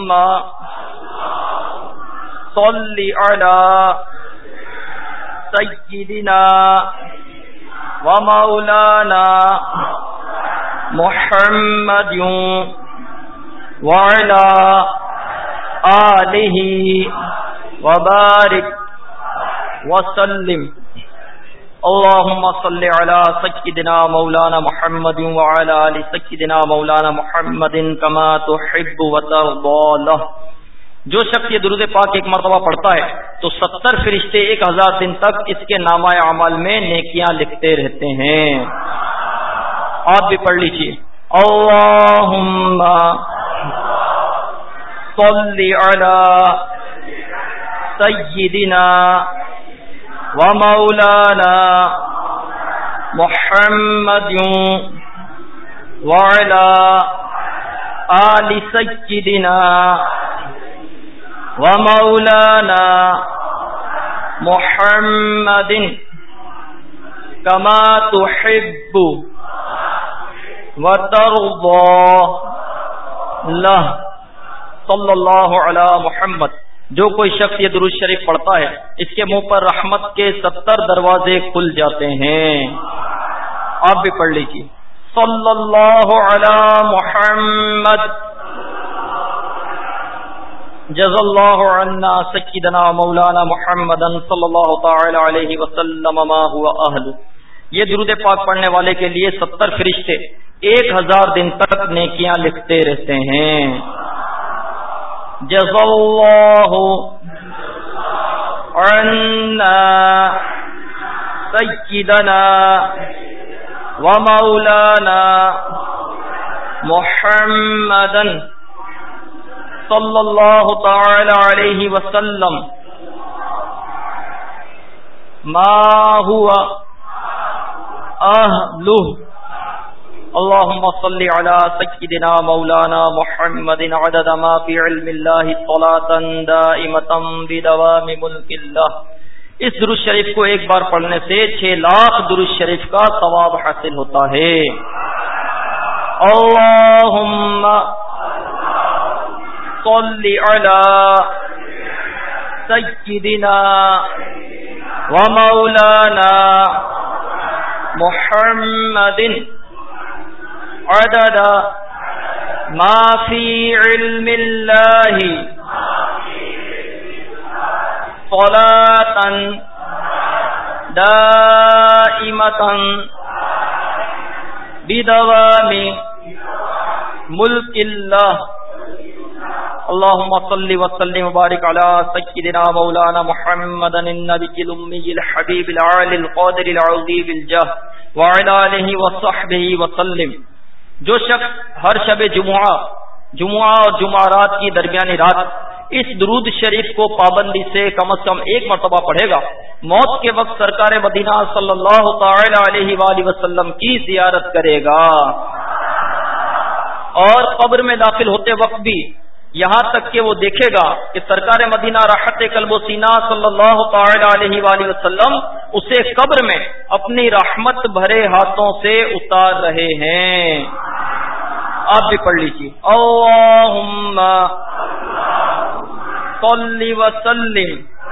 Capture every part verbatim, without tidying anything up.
صل على سيدنا ومولانا محمد وعلى آلہ وبارک وسلم اللهم صل على سيدنا مولانا محمد وعلى آل سيدنا مولانا محمد كما تحب وترضى له۔ جو شخص یہ درود پاک ایک مرتبہ پڑھتا ہے تو ستر فرشتے ایک ہزار دن تک اس کے نامہ اعمال میں نیکیاں لکھتے رہتے ہیں۔ آپ بھی پڑھ لیجیے، اللہم صل علی سیدنا ومولانا محمد وعلی آل سیدنا ومولانا محمد كما تحب وترضى له صلی اللہ علی محمد۔ جو کوئی شخص یہ درود شریف پڑھتا ہے اس کے منہ پر رحمت کے ستر دروازے کھل جاتے ہیں۔ آپ بھی پڑھ لیجیے، صلی اللہ علی محمد جزا اللہ عنا سیدنا مولانا محمدا صلی اللہ تعالی علیہ وسلم ما هو اہل۔ یہ درود پاک پڑھنے والے کے لیے ستر فرشتے ایک ہزار دن تک نیکیاں لکھتے رہتے ہیں۔ جزا اللہ عنا سیدنا ومولانا محمدا صلی اللہ تعالی علیہ وسلم ما هو اہلہ۔ اللهم صل على سيدنا مولانا محمد عدد ما في علم الله صلاة دائمة بدوام ملك الله۔ اس درود شریف کو ایک بار پڑھنے سے چھ لاکھ درود شریف کا ثواب حاصل ہوتا ہے۔ اللهم صل على سيدنا ومولانا محمد عدد ما في علم الله صلاة دائمة بدوام ملك الله۔ اللهم صل وسلم وبارك على سيدنا مولانا محمد النبي الأمي الحبيب العالي القادر العظيم الجاه وعلى آله وصحبه وسلم۔ جو شخص ہر شب جمعہ جمعہ اور جمعرات کی درمیانی رات اس درود شریف کو پابندی سے کم از کم ایک مرتبہ پڑھے گا، موت کے وقت سرکار مدینہ صلی اللہ تعالی علیہ وآلہ وسلم کی زیارت کرے گا، اور قبر میں داخل ہوتے وقت بھی یہاں تک کہ وہ دیکھے گا کہ سرکار مدینہ راحت قلب و سینہ صلی اللہ تعالی علیہ وآلہ وسلم اسے قبر میں اپنی رحمت بھرے ہاتھوں سے اتار رہے ہیں۔ آپ بھی پڑھ لیجیے، اللہم صل وسلم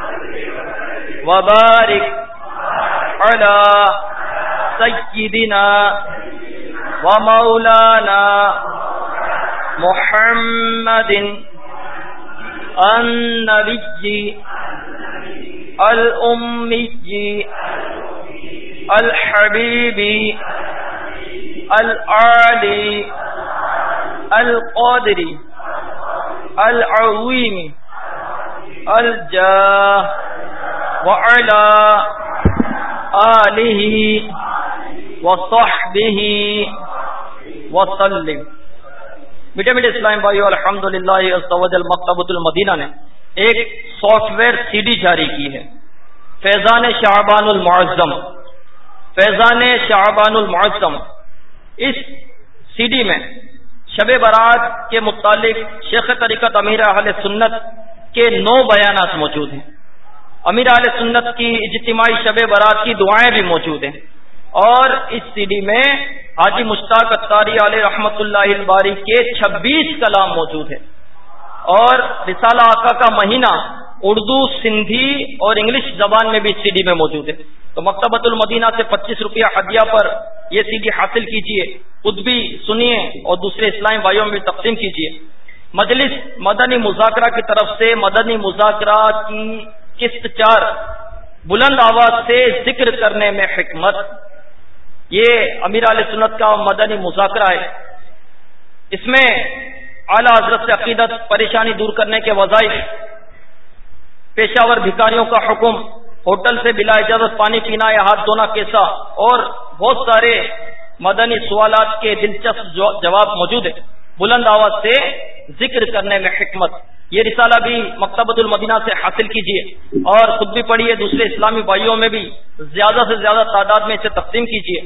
وبارک علی سیدنا ومولانا محمد النبی الأمی الحبیب العالی القادر العظیم الجاہ وعلی آلہ وصحبہ وسلم۔ میٹھے میٹھے اسلام بھائیو، الحمدللہ عز و جل مکتبۃ المدینہ نے ایک سافٹ ویئر سی ڈی جاری کی ہے، فیضان شعبان المعظم۔ فیضان شعبان المعظم، اس سی ڈی میں شب برات کے متعلق شیخ طریقت امیر اہل سنت کے نو بیانات موجود ہیں۔ امیر اہل سنت کی اجتماعی شب برات کی دعائیں بھی موجود ہیں، اور اس سی ڈی میں حاجی مشتاق اتاری علیہ رحمۃ اللہ الباری کے چھبیس کلام موجود ہیں، اور رسالہ آقا کا مہینہ اردو، سندھی اور انگلش زبان میں بھی سی ڈی میں موجود ہے. تو مکتبۃ المدینہ سے پچیس روپیہ ہدیہ پر یہ سی ڈی حاصل کیجیے، خود بھی سنیے اور دوسرے اسلامی بھائیوں میں بھی تقسیم کیجیے. مجلس مدنی مذاکرہ کی طرف سے مدنی مذاکرہ کی قسط چار، بلند آواز سے ذکر کرنے میں حکمت، یہ امیر اہل سنت کا مدنی مذاکرہ ہے. اس میں اعلیٰ حضرت سے عقیدت، پریشانی دور کرنے کے وظائف، پیشاور بھکاریوں کا حکم، ہوٹل سے بلا اجازت پانی پینا یا ہاتھ دھونا کیسا، اور بہت سارے مدنی سوالات کے دلچسپ جواب موجود ہیں. بلند آواز سے ذکر کرنے میں حکمت، یہ رسالہ بھی مکتبۃ المدینہ سے حاصل کیجیے اور خود بھی پڑھیے، دوسرے اسلامی بھائیوں میں بھی زیادہ سے زیادہ تعداد میں اسے تقسیم کیجیے.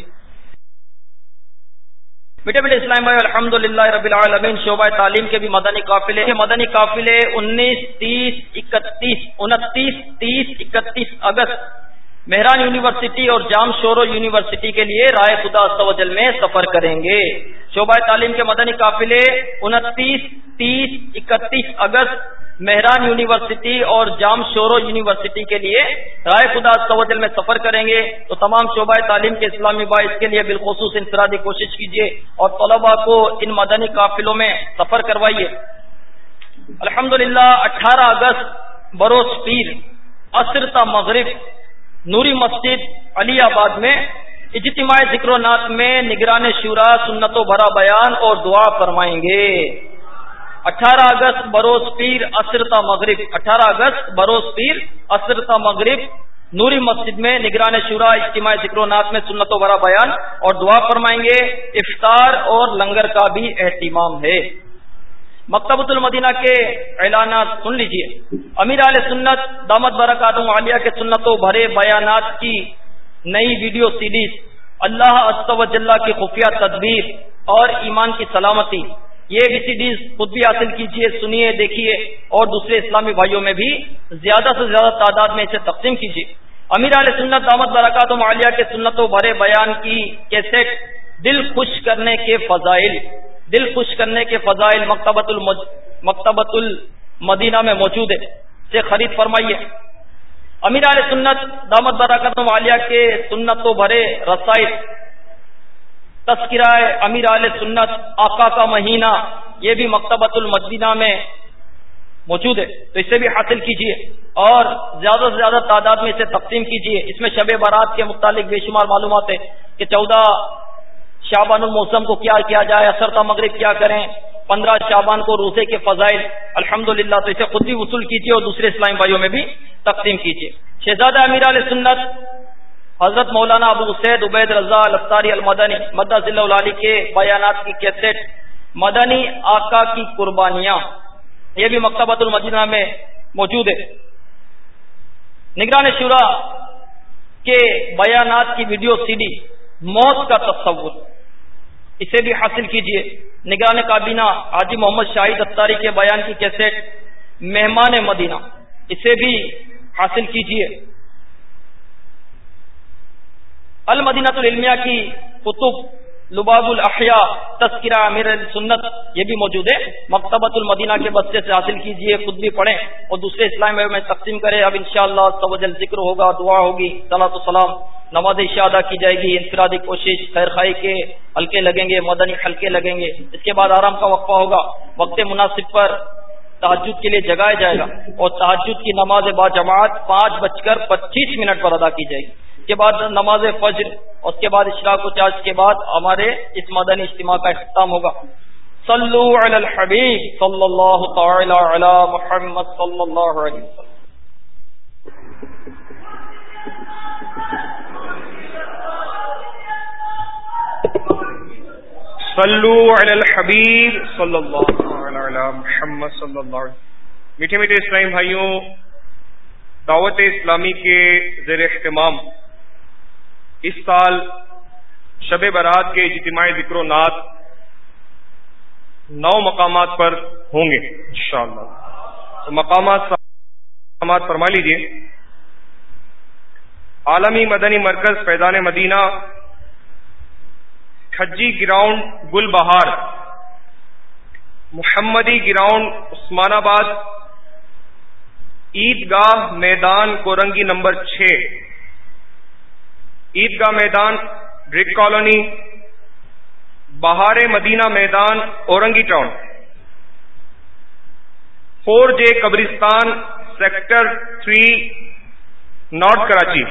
بیٹے بیٹے اسلام بھائی، الحمدللہ رب العالمین شعبہ تعلیم کے بھی مدنی قافلے مدنی قافلے انیس تیس اکتیس انتیس تیس اکتیس اگست مہران یونیورسٹی اور جام شورو یونیورسٹی کے لیے رائے خدا عز و جل میں سفر کریں گے. شعبہ تعلیم کے مدنی قافلے انتیس تیس اکتیس اگست مہران یونیورسٹی اور جام شورو یونیورسٹی کے لیے رائے خدا عز و جل میں سفر کریں گے. تو تمام شعبہ تعلیم کے اسلامی بھائی اس کے لیے بالخصوص انفرادی کوشش کیجیے اور طلباء کو ان مدنی قافلوں میں سفر کروائیے. الحمدللہ اٹھارہ اگست بروز پیر عصر تا مغرب نوری مسجد علی آباد میں اجتماع ذکر و نعت میں نگران شورا سنت و بھرا بیان اور دعا فرمائیں گے. اٹھارہ اگست بروز پیر عصر تا مغرب اٹھارہ اگست بروز پیر عصر تا مغرب نوری مسجد میں نگران شورا اجتماع ذکر و نعت میں سنت و بھرا بیان اور دعا فرمائیں گے. افطار اور لنگر کا بھی اہتمام ہے. مکتبۃ المدینہ کے اعلانات سن لیجئے. امیر اہل سنت دامت برکاتہم عالیہ کے سنت و بھرے بیانات کی نئی ویڈیو سیریز اللہ عز و جل کی خفیہ تدبیر اور ایمان کی سلامتی، یہ بھی سیریز خود بھی حاصل کیجئے، سنیے، دیکھیے اور دوسرے اسلامی بھائیوں میں بھی زیادہ سے زیادہ تعداد میں اسے تقسیم کیجئے. امیر اہل سنت دامت برکاتہم عالیہ کے سنت و بھرے بیان کی کیسٹ دل خوش کرنے کے فضائل دل خوش کرنے کے فضائل مکتبۃ المج... مکتبۃ المدینہ میں موجود ہے، سے خرید فرمائیے. امیر اہل سنت دامت برکاتہم عالیہ کے سنت و بھرے رسائل تذکرہ امیر اہل سنت آقا کا مہینہ، یہ بھی مکتبۃ المدینہ میں موجود ہے، تو اسے بھی حاصل کیجیے اور زیادہ سے زیادہ تعداد میں اسے تقسیم کیجیے. اس میں شب برات کے متعلق بے شمار معلومات ہے کہ چودہ شعبان الموسم کو کیا کیا جائے، اثر تا مغرب کیا کریں، پندرہ شعبان کو روزے کے فضائل. الحمدللہ تو اسے خود بھی وصول کیجیے اور دوسرے اسلامی بھائیوں میں بھی تقسیم کیجیے. شہزادہ امیر علیہ سنت حضرت مولانا ابو سید عبید رضا الفتاری المدنی مدہ ذلہ العالی کے بیانات کی کیسٹ مدنی آقا کی قربانیاں، یہ بھی مکتبۃ المدینہ میں موجود ہے. نگران شورا کے بیانات کی ویڈیو سی ڈی موت کا تصور، اسے بھی حاصل کیجیے. نگران کابینہ حاجی محمد شاہد اتاری کے بیان کی کیسٹ مہمان مدینہ، اسے بھی حاصل کیجیے. المدینہ العلمیہ کی کتب لباب الاحیاء تذکرہ امیر سنت، یہ بھی موجود ہے. مکتبۃ المدینہ کے بستے سے حاصل کیجیے، خود بھی پڑھیں اور دوسرے اسلام میں تقسیم کریں. اب انشاءاللہ عز و جل ذکر ہوگا، دعا ہوگی، صلاۃ و سلام، نماز عشاء ادا کی جائے گی، انفرادی کوشش، خیر خواہی کے حلقے لگیں گے، مدنی حلقے لگیں گے. اس کے بعد آرام کا وقفہ ہوگا. وقت مناسب پر تہجد کے لیے جگایا جائے گا اور تہجد کی نماز با جماعت پانچ بج کر پچیس منٹ پر ادا کی جائے گی. اس کے بعد نماز فجر اور اس کے بعد اشراق و چاش کے بعد ہمارے اس مدنی اجتماع کا اختتام ہوگا. صلو علی الحبیب صلی اللہ تعالی علی محمد صلی اللہ علیہ وسلم. صلو علی الحبیب صلی اللہ تعالی علی محمد صلی اللہ علیہ وسلم. میٹھے میٹھے اسلامی بھائیوں، دعوت اسلامی کے زیر اہتمام اس سال شب برات کے اجتماع ذکر و نعت نو مقامات پر ہوں گے انشاءاللہ. تو مقامات سماعت فرما لیجیے. عالمی مدنی مرکز فیضان مدینہ، کھجی گراؤنڈ گل بہار، محمدی گراؤنڈ عثمان آباد، عیدگاہ میدان کورنگی نمبر چھ، عیدگاہ میدان برک کالونی، بہار مدینہ میدان اورنگی ٹاؤن، فور جے قبرستان سیکٹر تھری نارتھ کراچی،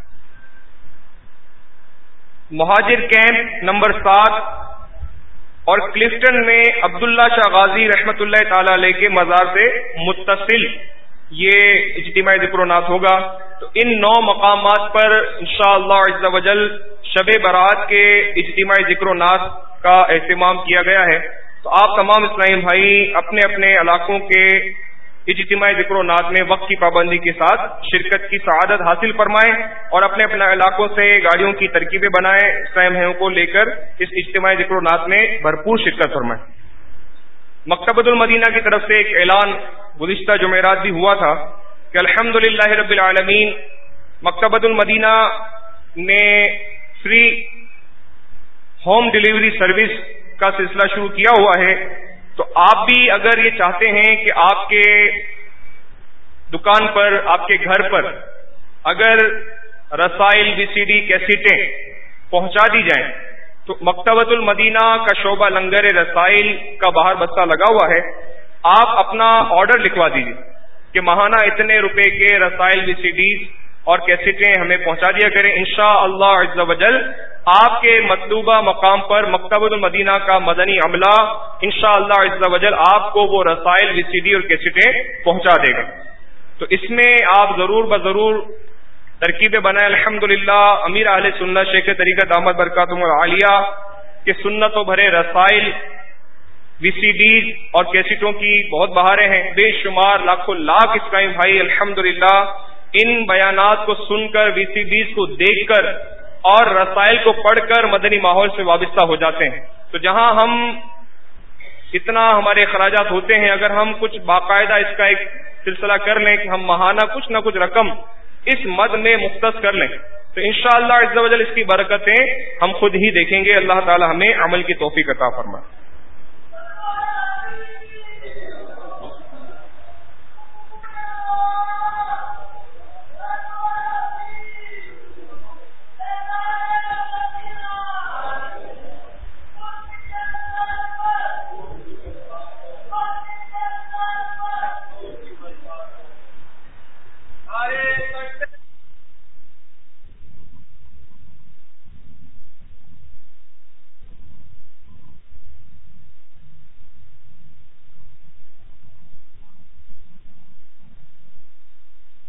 مہاجر کیمپ نمبر سات اور کلفٹن میں عبداللہ شاہ غازی رحمۃ اللہ تعالی علیہ کے مزار سے متصل یہ اجتماعی ذکر و نعت ہوگا. تو ان نو مقامات پر انشاءاللہ عز و جل شب برات کے اجتماعی ذکر و نعت کا اہتمام کیا گیا ہے. تو آپ تمام اسلامی بھائی اپنے اپنے علاقوں کے اجتماعی ذکر و نعت میں وقت کی پابندی کے ساتھ شرکت کی سعادت حاصل فرمائیں اور اپنے اپنے علاقوں سے گاڑیوں کی ترکیبیں بنائیں، اسلامی بھائیوں کو لے کر اس اجتماعی ذکر و نعت میں بھرپور شرکت فرمائیں. مکتبۃ المدینہ کی طرف سے ایک اعلان گزشتہ جمعرات بھی ہوا تھا کہ الحمدللہ رب العالمین مکتبۃ المدینہ نے فری ہوم ڈیلیوری سروس کا سلسلہ شروع کیا ہوا ہے. تو آپ بھی اگر یہ چاہتے ہیں کہ آپ کے دکان پر، آپ کے گھر پر اگر رسائل، وی سی ڈی، کیسٹیں پہنچا دی جائیں تو مکتبۃ المدینہ کا شعبہ لنگر رسائل کا باہر بستہ لگا ہوا ہے. آپ اپنا آرڈر لکھوا دیجیے کہ ماہانہ اتنے روپے کے رسائل، وی سی ڈیز اور کیسٹیں ہمیں پہنچا دیا کریں. انشاءاللہ عز و جل آپ کے مطلوبہ مقام پر مکتبۃ المدینہ کا مدنی عملہ انشاءاللہ عز و جل آپ کو وہ رسائل، وی سی ڈی اور کیسٹیں پہنچا دے گا. تو اس میں آپ ضرور بضرور ترکیبیں بنائیں. الحمدللہ امیر اہل سنت شیخ طریقہ دامت برکاتہم العالیہ کے سنتوں بھرے رسائل، وی سی ڈیز اور کیسٹوں کی بہت بہاریں ہیں. بے شمار لاکھوں لاکھ اسلامی بھائی الحمدللہ ان بیانات کو سن کر، وی سی ڈیز کو دیکھ کر اور رسائل کو پڑھ کر مدنی ماحول سے وابستہ ہو جاتے ہیں. تو جہاں ہم اتنا ہمارے اخراجات ہوتے ہیں، اگر ہم کچھ باقاعدہ اس کا ایک سلسلہ کر لیں کہ ہم ماہانہ کچھ نہ کچھ رقم اس مد میں مختص کر لیں تو انشاءاللہ عز و جل اس کی برکتیں ہم خود ہی دیکھیں گے. اللہ تعالی ہمیں عمل کی توفیق عطا فرمائے.